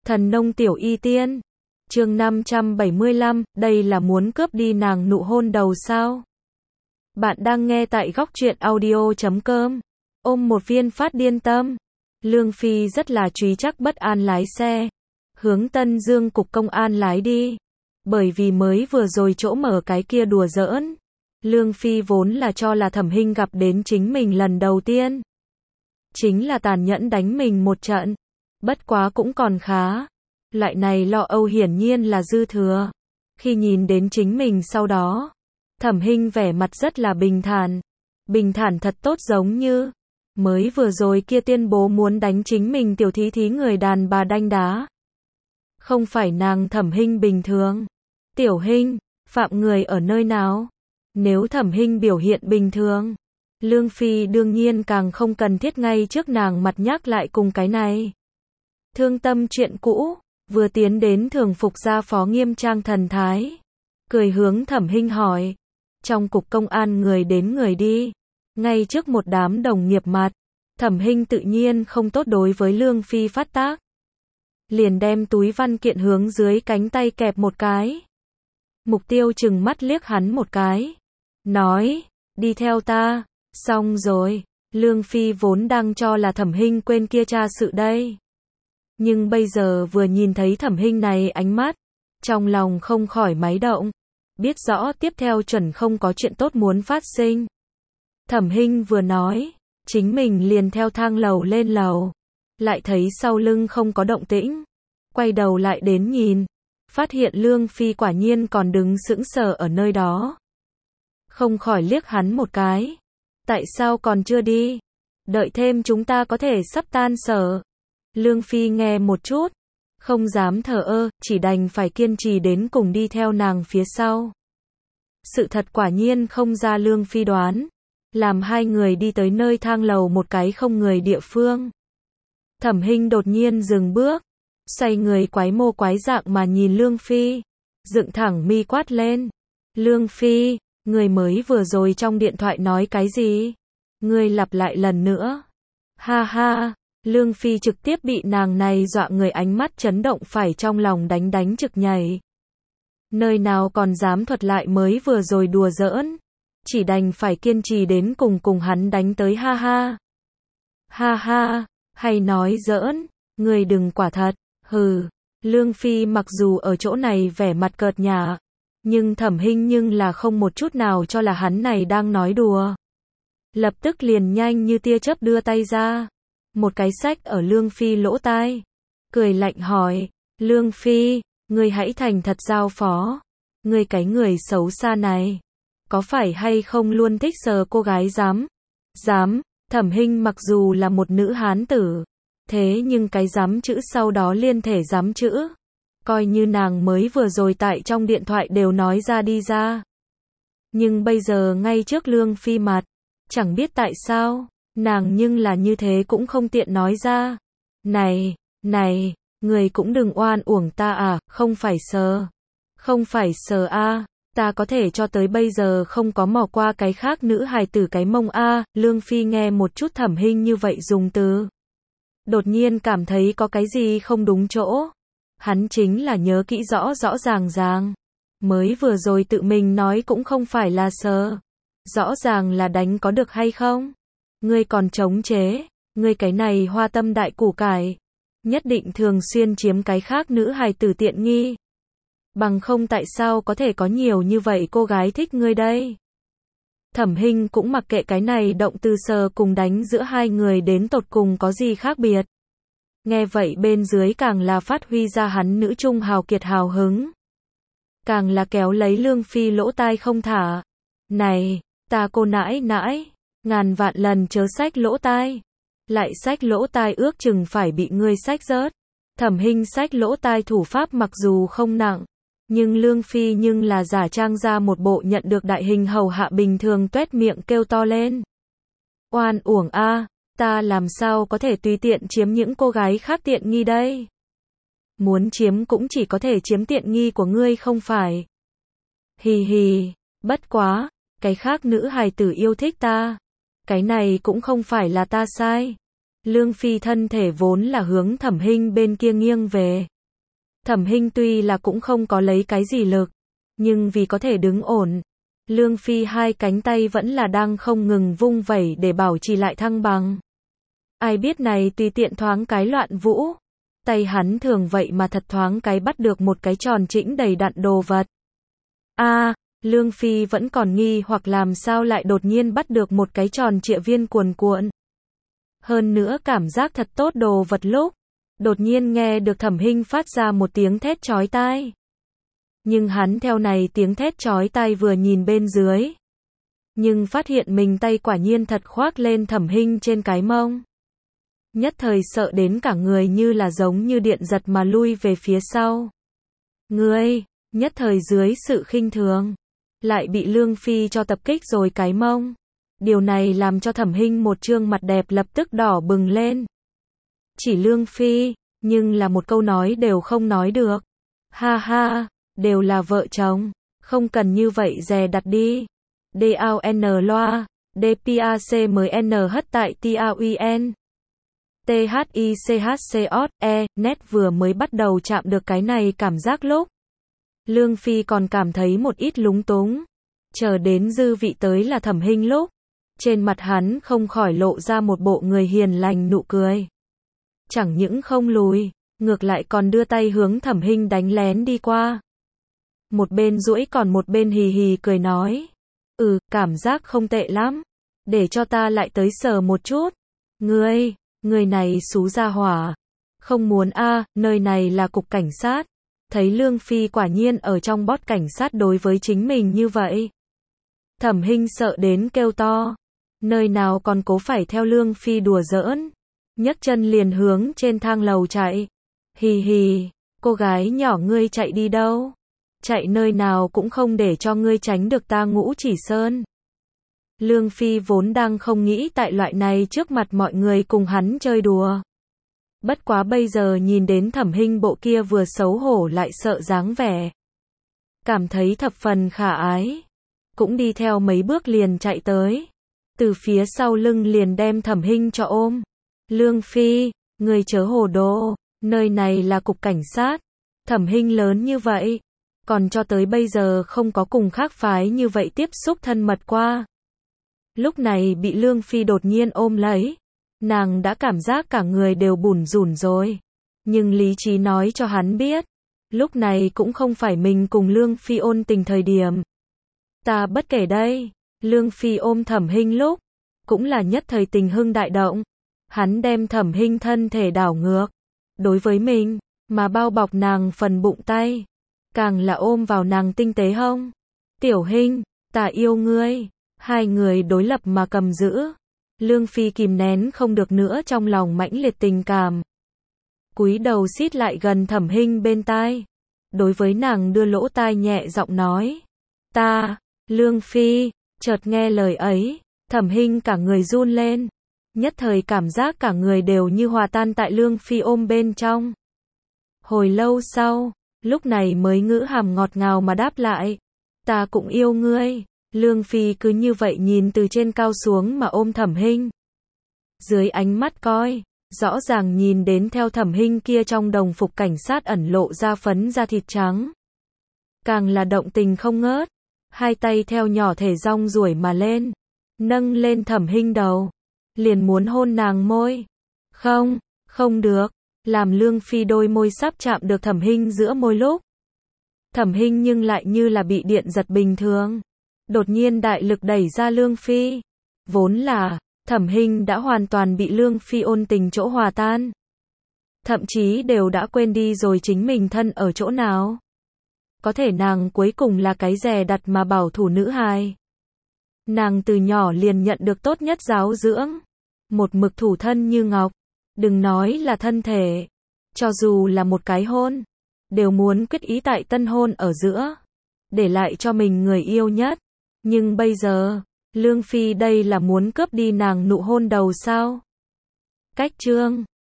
Thần nông tiểu y tiên. Chương 575, đây là muốn cướp đi nàng nụ hôn đầu sao? Bạn đang nghe tại góc truyện audio.com. Ôm một viên phát điên tâm. Lương Phi rất là trí chắc bất an lái xe. Hướng Tân Dương cục công an lái đi. Bởi vì mới vừa rồi chỗ mở cái kia đùa giỡn. Lương Phi vốn là cho là Thẩm Hinh gặp đến chính mình lần đầu tiên. Chính là tàn nhẫn đánh mình một trận. Bất quá cũng còn khá. Loại này lo âu hiển nhiên là dư thừa. Khi nhìn đến chính mình sau đó, Thẩm Hinh vẻ mặt rất là bình thản. Bình thản thật tốt, giống như mới vừa rồi kia tuyên bố muốn đánh chính mình tiểu thí thí người đàn bà đanh đá. Không phải nàng Thẩm Hinh bình thường. Tiểu Hinh, phạm người ở nơi nào? Nếu Thẩm Hinh biểu hiện bình thường, Lương Phi đương nhiên càng không cần thiết ngay trước nàng mặt nhắc lại cùng cái này. Thương tâm chuyện cũ, vừa tiến đến thường phục gia phó nghiêm trang thần thái. Cười hướng Thẩm Hinh hỏi. Trong cục công an người đến người đi. Ngay trước một đám đồng nghiệp mặt, Thẩm Hinh tự nhiên không tốt đối với Lương Phi phát tác. Liền đem túi văn kiện hướng dưới cánh tay kẹp một cái. Mục Tiêu chừng mắt liếc hắn một cái. Nói, đi theo ta. Xong rồi, Lương Phi vốn đang cho là Thẩm Hinh quên kia tra sự đây. Nhưng bây giờ vừa nhìn thấy Thẩm Hinh này ánh mắt, trong lòng không khỏi máy động. Biết rõ tiếp theo chuẩn không có chuyện tốt muốn phát sinh. Thẩm Hinh vừa nói, chính mình liền theo thang lầu lên lầu. Lại thấy sau lưng không có động tĩnh. Quay đầu lại đến nhìn. Phát hiện Lương Phi quả nhiên còn đứng sững sờ ở nơi đó. Không khỏi liếc hắn một cái. Tại sao còn chưa đi? Đợi thêm chúng ta có thể sắp tan sở. Lương Phi nghe một chút. Không dám thờ ơ, chỉ đành phải kiên trì đến cùng đi theo nàng phía sau. Sự thật quả nhiên không ra Lương Phi đoán. Làm hai người đi tới nơi thang lầu một cái không người địa phương. Thẩm Hinh đột nhiên dừng bước. Xoay người quái mô quái dạng mà nhìn Lương Phi. Dựng thẳng mi quát lên. Lương Phi, người mới vừa rồi trong điện thoại nói cái gì? Người lặp lại lần nữa. Ha ha, Lương Phi trực tiếp bị nàng này dọa người, ánh mắt chấn động phải trong lòng đánh trực nhảy. Nơi nào còn dám thuật lại mới vừa rồi đùa giỡn. Chỉ đành phải kiên trì đến cùng hắn đánh tới, ha ha. Ha ha, hay nói giỡn, người đừng quả thật, hừ. Lương Phi mặc dù ở chỗ này vẻ mặt cợt nhả, nhưng Thẩm Hinh nhưng là không một chút nào cho là hắn này đang nói đùa. Lập tức liền nhanh như tia chớp đưa tay ra. Một cái xách ở Lương Phi lỗ tai. Cười lạnh hỏi, Lương Phi, ngươi hãy thành thật giao phó. Ngươi cái người xấu xa này, có phải hay không luôn thích sờ cô gái dám? Dám, Thẩm Hinh mặc dù là một nữ hán tử. Thế nhưng cái dám chữ sau đó liên thể dám chữ. Coi như nàng mới vừa rồi tại trong điện thoại đều nói ra đi ra. Nhưng bây giờ ngay trước Lương Phi mặt, chẳng biết tại sao, nàng nhưng là như thế cũng không tiện nói ra. Này, người cũng đừng oan uổng ta à, không phải sờ. Không phải sờ a, ta có thể cho tới bây giờ không có mò qua cái khác nữ hài tử cái mông a. Lương Phi nghe một chút Thẩm Hinh như vậy dùng từ. Đột nhiên cảm thấy có cái gì không đúng chỗ. Hắn chính là nhớ kỹ rõ ràng. Mới vừa rồi tự mình nói cũng không phải là sờ. Rõ ràng là đánh, có được hay không? Ngươi còn chống chế, ngươi cái này hoa tâm đại củ cải. Nhất định thường xuyên chiếm cái khác nữ hài tử tiện nghi. Bằng không tại sao có thể có nhiều như vậy cô gái thích ngươi đây? Thẩm Hinh cũng mặc kệ cái này động từ sờ cùng đánh giữa hai người đến tột cùng có gì khác biệt. Nghe vậy bên dưới càng là phát huy ra hắn nữ trung hào kiệt hào hứng. Càng là kéo lấy Lương Phi lỗ tai không thả. Này, ta cô nãi, ngàn vạn lần chớ xách lỗ tai. Lại xách lỗ tai ước chừng phải bị ngươi xách rớt. Thẩm Hinh xách lỗ tai thủ pháp mặc dù không nặng. Nhưng Lương Phi nhưng là giả trang ra một bộ nhận được đại hình hầu hạ bình thường, tuét miệng kêu to lên. Oan uổng a, ta làm sao có thể tùy tiện chiếm những cô gái khác tiện nghi đây? Muốn chiếm cũng chỉ có thể chiếm tiện nghi của ngươi không phải? Hì hì, bất quá, cái khác nữ hài tử yêu thích ta. Cái này cũng không phải là ta sai. Lương Phi thân thể vốn là hướng Thẩm Hinh bên kia nghiêng về. Thẩm Hinh tuy là cũng không có lấy cái gì lực, nhưng vì có thể đứng ổn, Lương Phi hai cánh tay vẫn là đang không ngừng vung vẩy để bảo trì lại thăng bằng. Ai biết này tùy tiện thoáng cái loạn vũ, tay hắn thường vậy mà thật thoáng cái bắt được một cái tròn trĩnh đầy đặn đồ vật. Lương Phi vẫn còn nghi hoặc làm sao lại đột nhiên bắt được một cái tròn trịa viên cuồn cuộn. Hơn nữa cảm giác thật tốt đồ vật lúc, đột nhiên nghe được Thẩm Hinh phát ra một tiếng thét chói tai. Nhưng hắn theo này tiếng thét chói tai vừa nhìn bên dưới, nhưng phát hiện mình tay quả nhiên thật khoác lên Thẩm Hinh trên cái mông. Nhất thời sợ đến cả người như là giống như điện giật mà lui về phía sau. Ngươi, nhất thời dưới sự khinh thường, lại bị Lương Phi cho tập kích rồi cái mông. Điều này làm cho Thẩm Hinh một trương mặt đẹp lập tức đỏ bừng lên. Chỉ Lương Phi, nhưng là một câu nói đều không nói được. Ha ha, đều là vợ chồng, không cần như vậy dè đặt đi. D-A-O-N loa, D-P-A-C-M-N hất tại T-A-U-I-N. T-H-I-C-H-C-O-E, nét vừa mới bắt đầu chạm được cái này cảm giác lúc. Lương Phi còn cảm thấy một ít lúng túng. Chờ đến dư vị tới là Thẩm Hinh lúc. Trên mặt hắn không khỏi lộ ra một bộ người hiền lành nụ cười. Chẳng những không lùi, ngược lại còn đưa tay hướng Thẩm Hinh đánh lén đi qua. Một bên duỗi còn một bên hì hì cười nói. Cảm giác không tệ lắm. Để cho ta lại tới sờ một chút. Người này xú gia hỏa. Không muốn nơi này là cục cảnh sát. Thấy Lương Phi quả nhiên ở trong bót cảnh sát đối với chính mình như vậy. Thẩm Hinh sợ đến kêu to. Nơi nào còn cố phải theo Lương Phi đùa giỡn. Nhấc chân liền hướng trên thang lầu chạy. Hì hì, cô gái nhỏ ngươi chạy đi đâu? Chạy nơi nào cũng không để cho ngươi tránh được ta Ngũ Chỉ Sơn. Lương Phi vốn đang không nghĩ tại loại này trước mặt mọi người cùng hắn chơi đùa. Bất quá bây giờ nhìn đến Thẩm Hinh bộ kia vừa xấu hổ lại sợ dáng vẻ. Cảm thấy thập phần khả ái. Cũng đi theo mấy bước liền chạy tới. Từ phía sau lưng liền đem Thẩm Hinh cho ôm. Lương Phi, người chớ hồ đồ, nơi này là cục cảnh sát. Thẩm Hinh lớn như vậy, còn cho tới bây giờ không có cùng khác phái như vậy tiếp xúc thân mật qua. Lúc này bị Lương Phi đột nhiên ôm lấy, nàng đã cảm giác cả người đều bủn rủn rồi. Nhưng lý trí nói cho hắn biết, lúc này cũng không phải mình cùng Lương Phi ôn tình thời điểm. Ta bất kể đây, Lương Phi ôm Thẩm Hinh lúc, cũng là nhất thời tình hưng đại động. Hắn đem Thẩm Hinh thân thể đảo ngược, đối với mình, mà bao bọc nàng phần bụng tay. Càng là ôm vào nàng tinh tế hông. Tiểu Hinh, ta yêu ngươi. Hai người đối lập mà cầm giữ. Lương Phi kìm nén không được nữa trong lòng mãnh liệt tình cảm. Cúi đầu xít lại gần Thẩm Hinh bên tai. Đối với nàng đưa lỗ tai nhẹ giọng nói. Lương Phi, chợt nghe lời ấy, Thẩm Hinh cả người run lên. Nhất thời cảm giác cả người đều như hòa tan tại Lương Phi ôm bên trong. Hồi lâu sau, lúc này mới ngữ hàm ngọt ngào mà đáp lại. Ta cũng yêu ngươi. Lương Phi cứ như vậy nhìn từ trên cao xuống mà ôm Thẩm Hinh. Dưới ánh mắt coi, rõ ràng nhìn đến theo Thẩm Hinh kia trong đồng phục cảnh sát ẩn lộ ra phấn da thịt trắng. Càng là động tình không ngớt, hai tay theo nhỏ thể rong ruổi mà lên, nâng lên Thẩm Hinh đầu, liền muốn hôn nàng môi. Không được, làm Lương Phi đôi môi sắp chạm được Thẩm Hinh giữa môi lúc. Thẩm Hinh nhưng lại như là bị điện giật bình thường. Đột nhiên đại lực đẩy ra Lương Phi. Vốn là, Thẩm Hinh đã hoàn toàn bị Lương Phi ôn tình chỗ hòa tan. Thậm chí đều đã quên đi rồi chính mình thân ở chỗ nào. Có thể nàng cuối cùng là cái dè đặt mà bảo thủ nữ hài. Nàng từ nhỏ liền nhận được tốt nhất giáo dưỡng. Một mực thủ thân như ngọc. Đừng nói là thân thể. Cho dù là một cái hôn. Đều muốn quyết ý tại tân hôn ở giữa. Để lại cho mình người yêu nhất. Nhưng bây giờ, Lương Phi đây là muốn cướp đi nàng nụ hôn đầu sao? Cách chương